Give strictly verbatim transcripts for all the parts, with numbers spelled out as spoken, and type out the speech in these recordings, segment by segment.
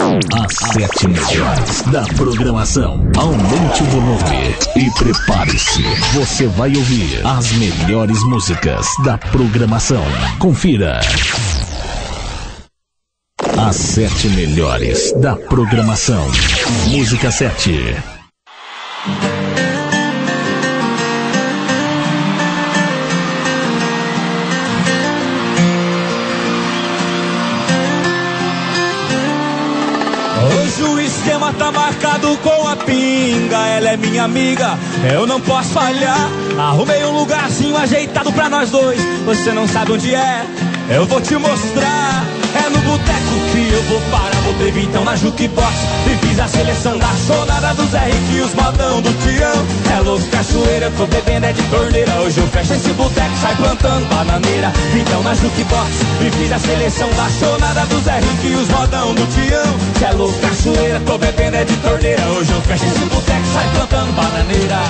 As sete melhores da programação. Aumente o volume e prepare-se. Você vai ouvir as melhores músicas da programação. Confira. As sete melhores da programação. Música sete. Hoje o esquema tá marcado com a pinga. Ela é minha amiga, eu não posso falhar. Arrumei um lugarzinho ajeitado pra nós dois. Você não sabe onde é, eu vou te mostrar. É no boteco que eu vou parar. Botei então na jukebox e fiz a seleção da sonada do Zé Rico e os modão do Tião. É louco, cachoeira, eu tô bebendo é de torneira. Hoje eu fecho esse boteco, sai plantando bananeira. Então na jukebox e fiz a seleção da sonada do Zé Rico e os modão do Tião. É louco, cachoeira, tô bebendo é de torneira. Hoje eu fecho esse boteco, sai plantando bananeira.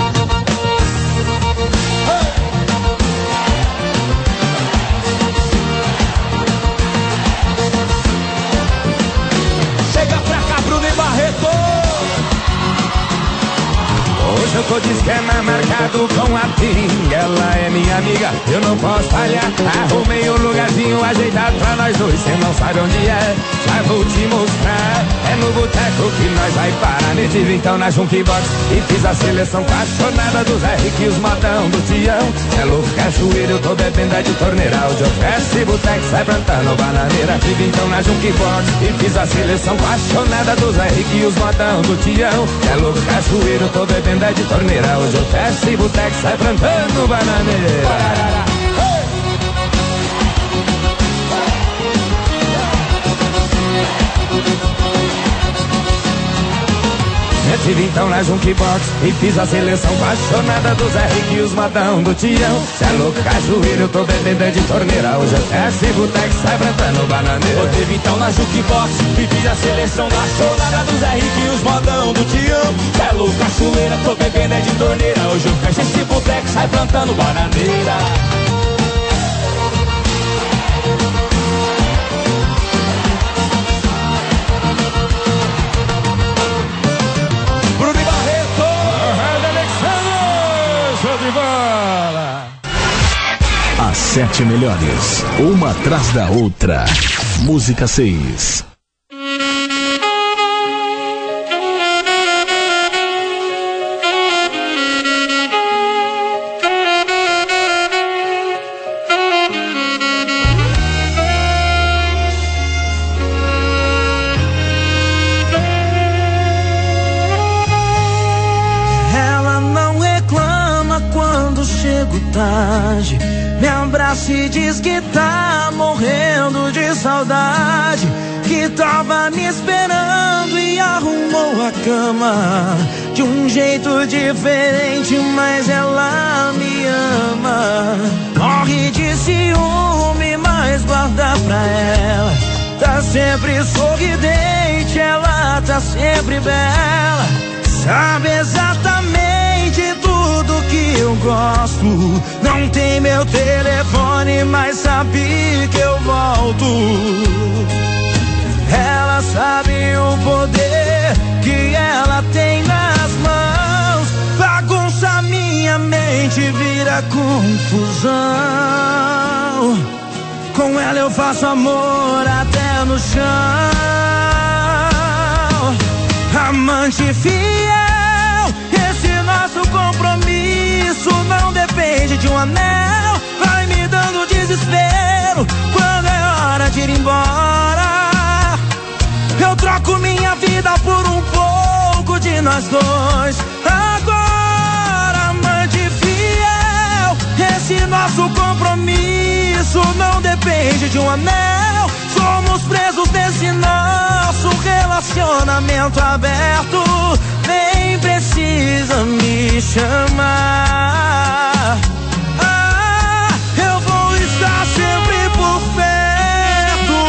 Hoje eu tô de esquema marcado com a pinga. Ela é minha amiga, eu não posso falhar. Arrumei um lugarzinho ajeitado pra nós dois. Cê não sabe onde é, já vou te mostrar. É no boteco que nós vai parar. Nesse então na jukebox e fiz a seleção apaixonada do Zé Rico e os modão do Tião. É louco, cachoeira, eu tô bebendo é de torneira. Hoje eu fecho esse boteco, sai plantando bananeira. Tive então na jukebox e fiz a seleção apaixonada do Zé Rico e os modão do Tião. É louco, cachoeira, eu tô bebendo é de torneira. Hoje eu fecho esse boteco, sai plantando bananeira. Estive então na jukebox e fiz a seleção apaixonada do Zé Rico e os modão do Tião. Cê é louco, cajueiro, eu tô bebendo é de torneira. Hoje eu fecho esse boteco, sai plantando bananeira. Eu teve então na jukebox e fiz a seleção da sonada do Zé Rico e os modão do Tião. Cê é louco, cachoeira, tô bebendo é de torneira. Hoje eu fecho esse boteco, sai plantando bananeira. As sete melhores, uma atrás da outra. Música seis. Ela não reclama quando chego tarde. Me abraça e diz que tá morrendo de saudade, que tava me esperando e arrumou a cama de um jeito diferente, mas ela me ama. Morre de ciúme, mas guarda pra ela. Tá sempre sorridente, ela tá sempre bela. Sabe exatamente tudo que eu gosto. Não tem meu telefone, mas sabe que eu volto. Ela sabe o poder que ela tem nas mãos. Bagunça minha mente, vira confusão. Com ela eu faço amor até no chão. Amante fiel, esse nosso compromisso não depende de um anel. Vai me dando desespero quando é hora de ir embora. Eu troco minha vida por um pouco de nós dois. Agora, amante fiel, esse nosso compromisso não depende de um anel. Somos presos nesse nosso relacionamento aberto. Nem precisa me chamar. Ah, eu vou estar sempre por perto.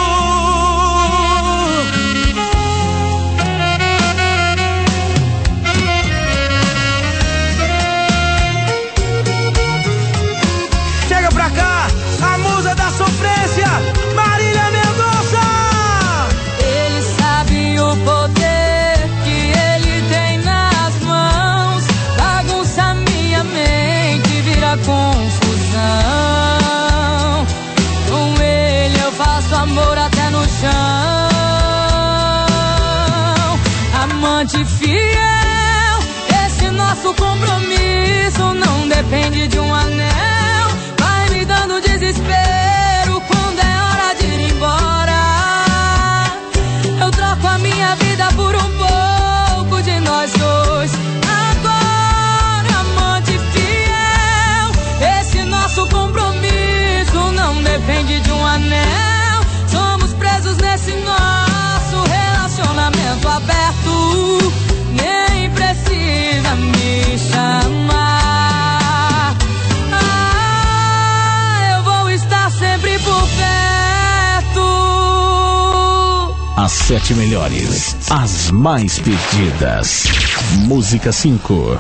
Chega pra cá, a musa da sofrência, Marília Mendonça. Ele sabe amante fiel. Esse nosso compromisso não depende de um anel. Vai me dando desespero quando é hora de ir embora. Eu troco a minha vida por um pouco de nós dois. Agora, amante fiel, esse nosso compromisso não depende de um anel. Somos presos nesse nosso relacionamento aberto. Nem precisa me chamar. Ah, eu vou estar sempre por perto. As sete melhores, as mais pedidas. Música cinco.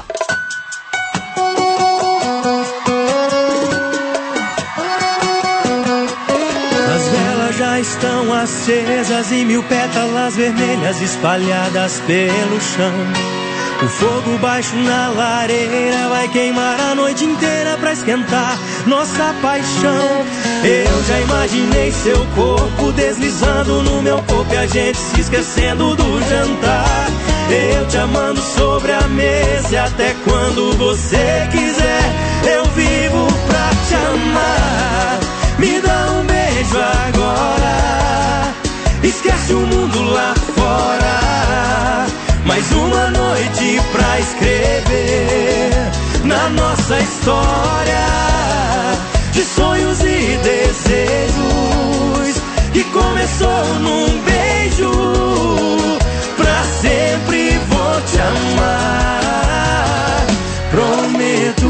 As velas já estão acesas e mil pétalas vermelhas espalhadas pelo chão. O fogo baixo na lareira vai queimar a noite inteira pra esquentar nossa paixão. Eu já imaginei seu corpo deslizando no meu corpo e a gente se esquecendo do jantar. Eu te amando sobre a mesa e até quando você quiser eu vivo pra te amar. Me dá um beijo agora, esquece o mundo lá fora. Mais uma noite pra escrever na nossa história de sonhos e desejos que começou num beijo. Pra sempre vou te amar, prometo.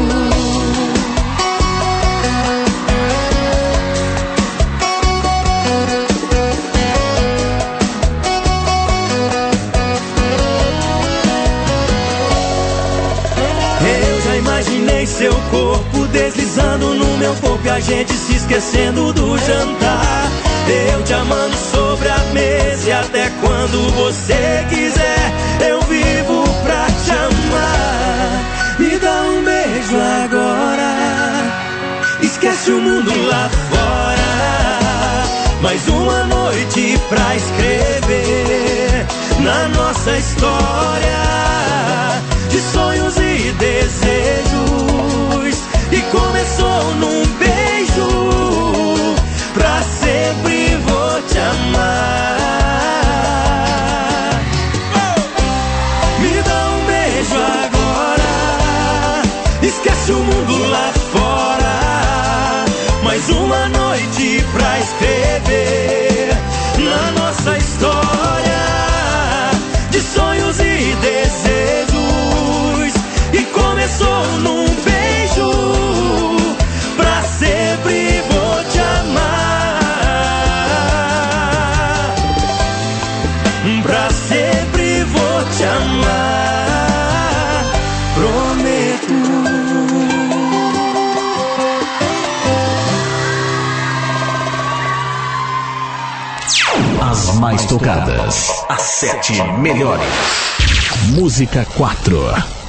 Imaginei seu corpo deslizando no meu corpo e a gente se esquecendo do jantar. Eu te amando sobre a mesa e até quando você quiser eu vivo pra te amar. Me dá um beijo agora, esquece o mundo lá fora. Mais uma noite pra escrever na nossa história de sonhos e desejos que começou num beijo. Pra sempre vou te amar. Me dá um beijo agora, esquece o mundo lá fora. Mais uma noite pra escrever na nossa história de sonhos e desejos que começou num beijo. Pra sempre vou te amar. Pra sempre vou te amar, prometo. As mais tocadas, as sete melhores. Música quatro.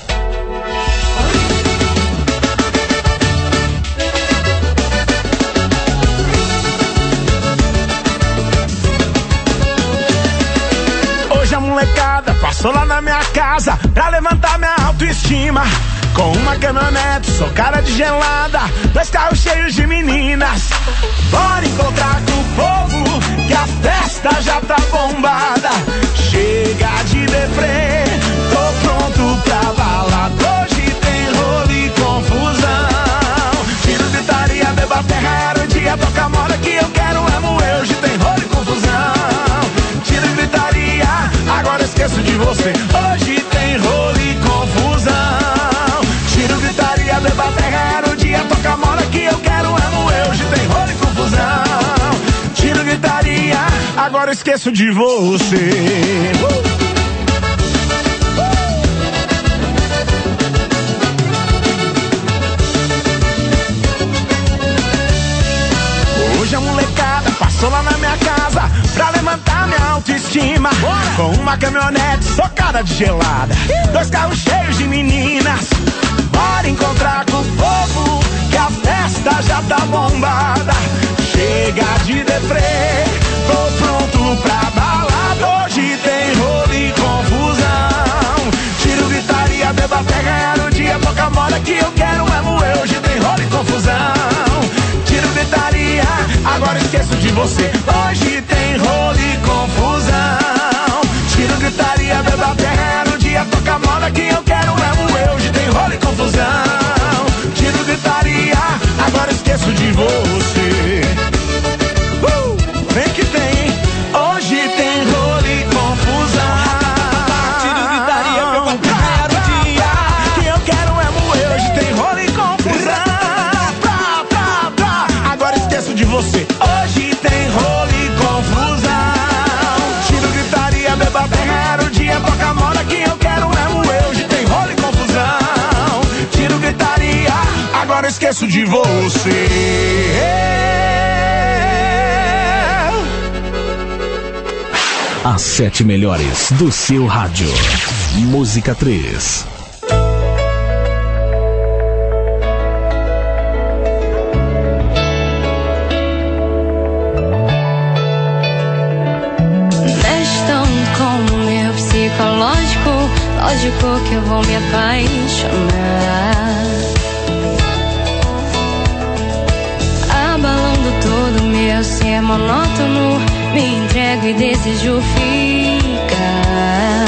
Hoje a molecada passou lá na minha casa pra levantar minha autoestima. Com uma caminhonete socada de gelada, dois carros cheios de meninas. Bora encontrar com o povo que a festa já tá bombada. Chega de deprê, tô pronto pra balada. Hoje tem rolo e confusão. Tiro gritaria, beba terra, era o dia, toca a moda que eu quero, amo eu. Hoje tem rolo e confusão. Tiro gritaria, agora esqueço de você. Hoje tem rolo e confusão. Tiro gritaria, beba terra, era o dia, toca a moda que eu quero, amo eu. Hoje tem rolo e confusão. Tiro gritaria, agora esqueço de você. uh! Hoje a molecada passou lá na minha casa pra levantar minha autoestima. Bora! Com uma caminhonete socada de gelada, dois carros cheios de meninas. Bora encontrar com o povo que a festa já tá bombada. Chega de deprê, tô pronto pra balada. Hoje tem rolo e confusão. você. Hoje tem rolo e confusão. Tiro, gritaria, beba, terra no dia. Toca a moda que eu quero é moer. Hoje tem rolo e confusão. Tiro, gritaria, agora esqueço de você. uh, Vem que tem. Hoje tem rolo e confusão. Tiro, gritaria, beba, terra no dia. Que eu quero é moer. Hoje tem rolo e confusão. Agora esqueço de você. Hoje tem rolo e confusão. Tiro, gritaria, beba, terra no dia. Toca a moda que eu quero é moer. Hoje tem rolo e confusão. Tiro, gritaria, agora esqueço de você. As sete melhores do seu rádio. Música três. Mexe tanto com o meu psicológico, lógico que eu vou me apaixonar. Abalando todo meu ser monótono, me entrego e desejo ficar.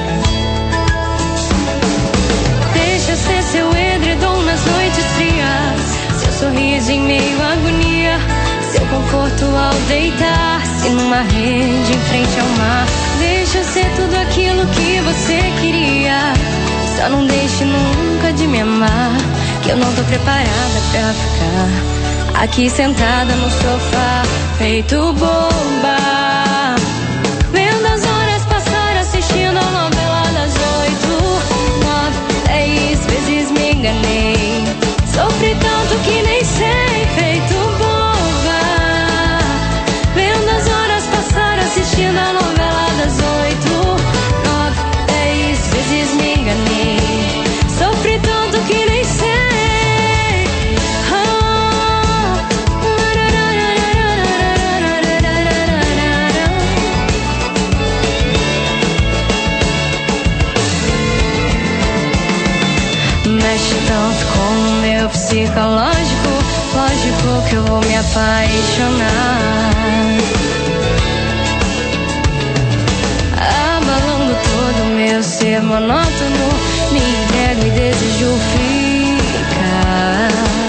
Deixa eu ser seu edredom nas noites frias, seu sorriso em meio à agonia, seu conforto ao deitar-se numa rede em frente ao mar. Deixa eu ser tudo aquilo que você queria, só não deixe nunca de me amar, que eu não tô preparada pra ficar aqui sentada no sofá, feito boba, vendo as horas passar assistindo a novela das oito, nove, dez vezes me enganei, sofri tanto que nem sei, feito boba, vendo as horas passar assistindo a novela das oito, nove, dez vezes me enganei, sofri tanto que nem sei. Mexe tanto com o meu psicológico, lógico que eu vou me apaixonar. Abalando todo o meu ser monótono, me entrego e desejo ficar.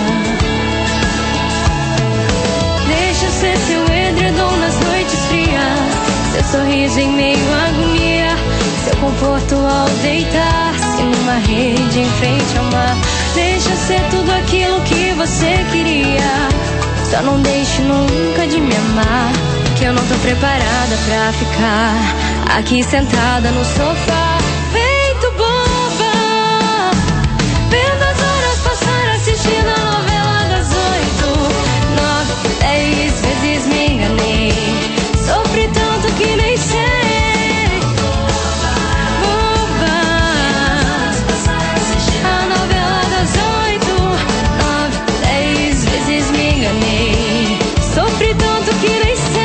Deixa eu ser seu edredom nas noites frias, seu sorriso em meio à agonia, seu conforto ao deitar-se numa rede em frente ao mar. Deixa eu ser tudo aquilo que você queria, só não deixe nunca de me amar, que eu não tô preparada pra ficar aqui sentada no sofá, feito boba, vendo as horas passar assistindo a novela das oito, nove, dez vezes me enganei, sofri tanto que nem sei. Sofri tanto que nem sei.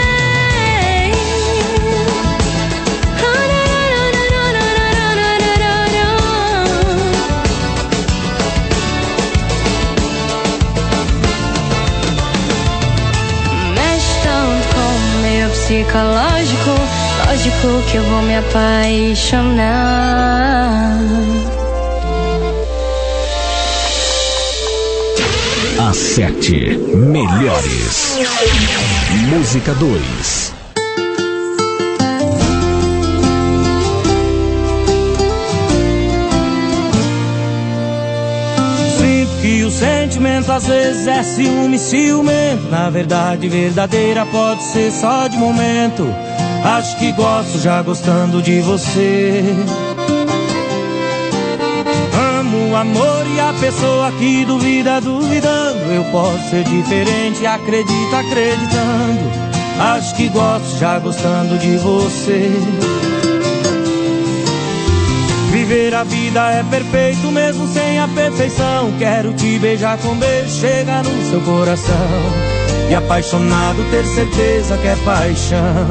Mexe tanto com o meu psicológico, lógico que eu vou me apaixonar. As sete melhores. Música dois. Sinto que o sentimento às vezes é ciúme, ciumento. Na verdade, verdadeira pode ser só de momento. Acho que gosto já gostando de você. Amo o amor e a pessoa que duvida, duvidando. Eu posso ser diferente, acredito, acreditando. Acho que gosto já gostando de você. Viver a vida é perfeito mesmo sem a perfeição. Quero te beijar com beijo, chega no seu coração. E apaixonado ter certeza que é paixão.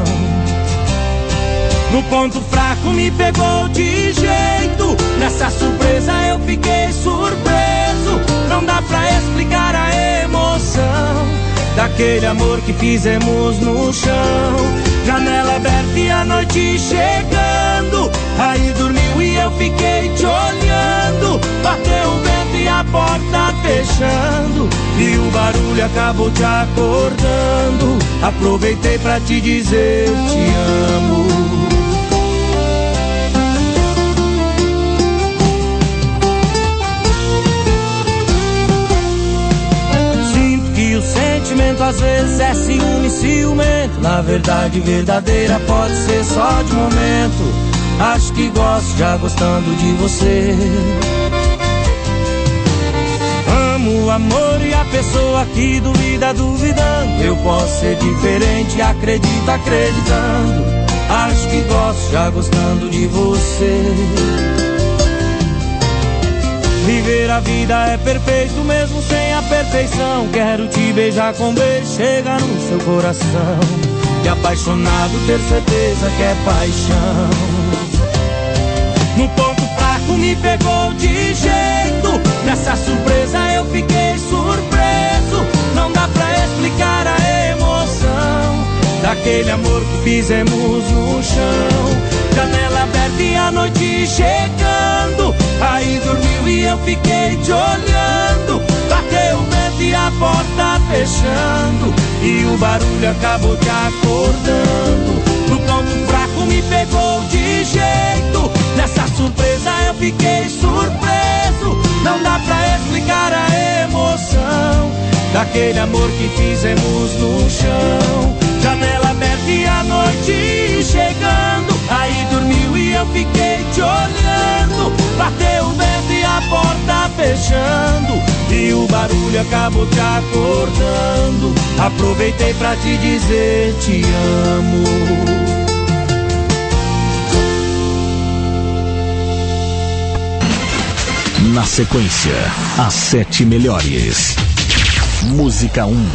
No ponto fraco me pegou de jeito. Nessa surpresa eu fiquei surpreso. Não dá pra explicar a emoção. daquele amor que fizemos no chão. Janela aberta e a noite chegando, aí dormiu e eu fiquei te olhando. Bateu o vento e a porta fechando, e o barulho acabou te acordando. Aproveitei pra te dizer te amo. O sentimento às vezes é ciúme, ciumento. Na verdade verdadeira pode ser só de momento. Acho que gosto já gostando de você. Amo o amor e a pessoa que duvida duvidando. Eu posso ser diferente, acredito acreditando. Acho que gosto já gostando de você. Viver a vida é perfeito mesmo sem a perfeição. Quero te beijar com beijo, chega no seu coração. E apaixonado ter certeza que é paixão. No ponto fraco me pegou de jeito. Nessa surpresa eu fiquei surpreso. Não dá pra explicar a emoção daquele amor que fizemos no chão. Janela aberta e a noite chegando, aí dormiu e eu fiquei te olhando. Bateu o vento e a porta fechando, e o barulho acabou te acordando. No ponto fraco me pegou de jeito. Nessa surpresa eu fiquei surpreso. Não dá pra explicar a emoção daquele amor que fizemos no chão. Janela aberta e a noite chegando, aí dormiu e eu fiquei te olhando. Bateu o vento e a porta fechando, e o barulho acabou te acordando. Aproveitei pra te dizer te amo. Na sequência, as sete melhores. Música um.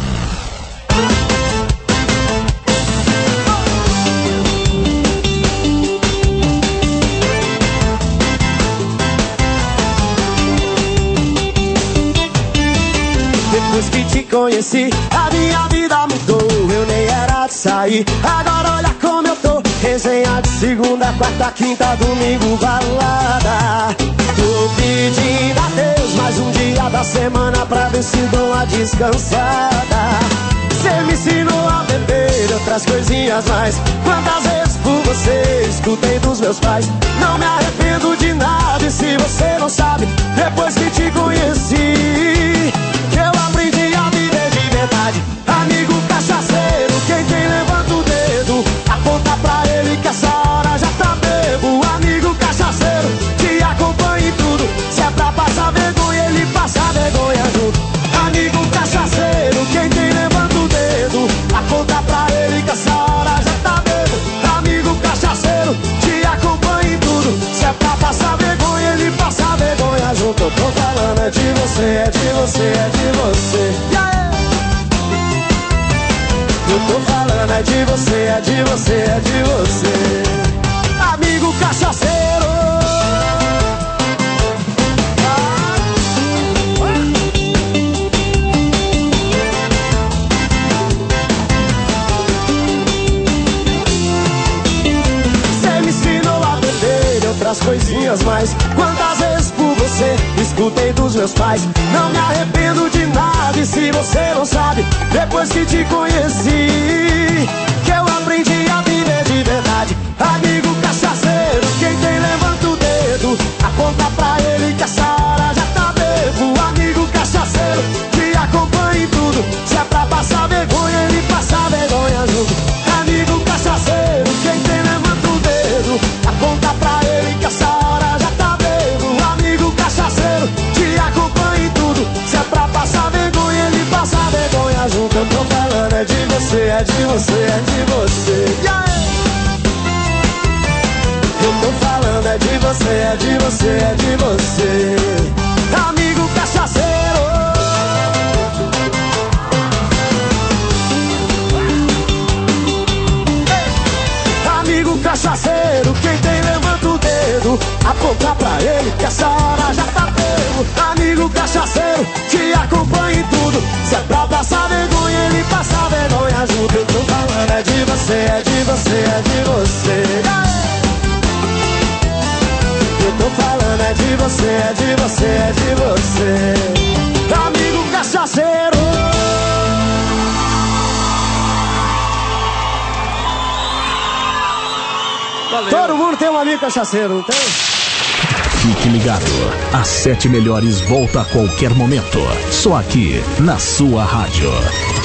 Depois que te conheci, a minha vida mudou. Eu nem era de sair, agora olha como eu tô. Resenha de segunda, quarta, quinta, domingo, balada. Tô pedindo a Deus mais um dia da semana pra ver se dou uma descansada. Cê me ensinou a beber outras coisinhas mais. Quantas vezes por você escutei dos meus pais. Não me arrependo de nada, e se você não sabe, depois que te conheci, eu aprendi a viver de verdade. Amigo cachaceiro, quem tem levanta o dedo, aponta pra ele que essa hora já tá bebo. Amigo cachaceiro, te acompanha em tudo. Se é pra passar vergonha, ele passa vergonha junto. Amigo cachaceiro, quem tem levanta o dedo, aponta pra ele que essa hora já tá bebo. Amigo cachaceiro, te acompanha em tudo. Se é pra passar vergonha, ele passa vergonha junto. Eu tô falando é de você, é de você, é de você. Yeah! Eu tô falando é de você, é de você, é de você. Amigo cachaceiro. Cê me ensinou a beber outras coisinhas mais. Quantas vezes por você escutei dos meus pais. Não me arrependo de nada, e se você não sabe, depois que te conheci, que eu aprendi a viver de verdade. Amigo cachaceiro, quem tem levanta o dedo, aponta pra ele que essa hora já tá bebo. Amigo cachaceiro, te acompanha em tudo. Se é pra passar vergonha, ele passa vergonha junto. Amigo cachaceiro, quem tem levanta o dedo, aponta pra ele que essa hora já tá bebo. Amigo cachaceiro, te acompanha em tudo. Se é pra passar vergonha, ele passa vergonha junto. Eu tô falando é de você, é de você, é de você. Yeah! Eu tô falando é de você, é de você, é de você. Amigo cachaceiro. Amigo cachaceiro, quem tem levanta o dedo, aponta pra ele que essa hora já tá bebo. Amigo cachaceiro, te acompanha em tudo. Se é pra passar vergonha, ele passa vergonha junto. Eu tô falando é de você, é de você, é de você. Eu tô falando é de você, é de você, é de você. Amigo cachaceiro. Valeu. Todo mundo tem um amigo cachaceiro, não tem? Fique ligado, as sete melhores volta a qualquer momento. Só aqui, na sua rádio.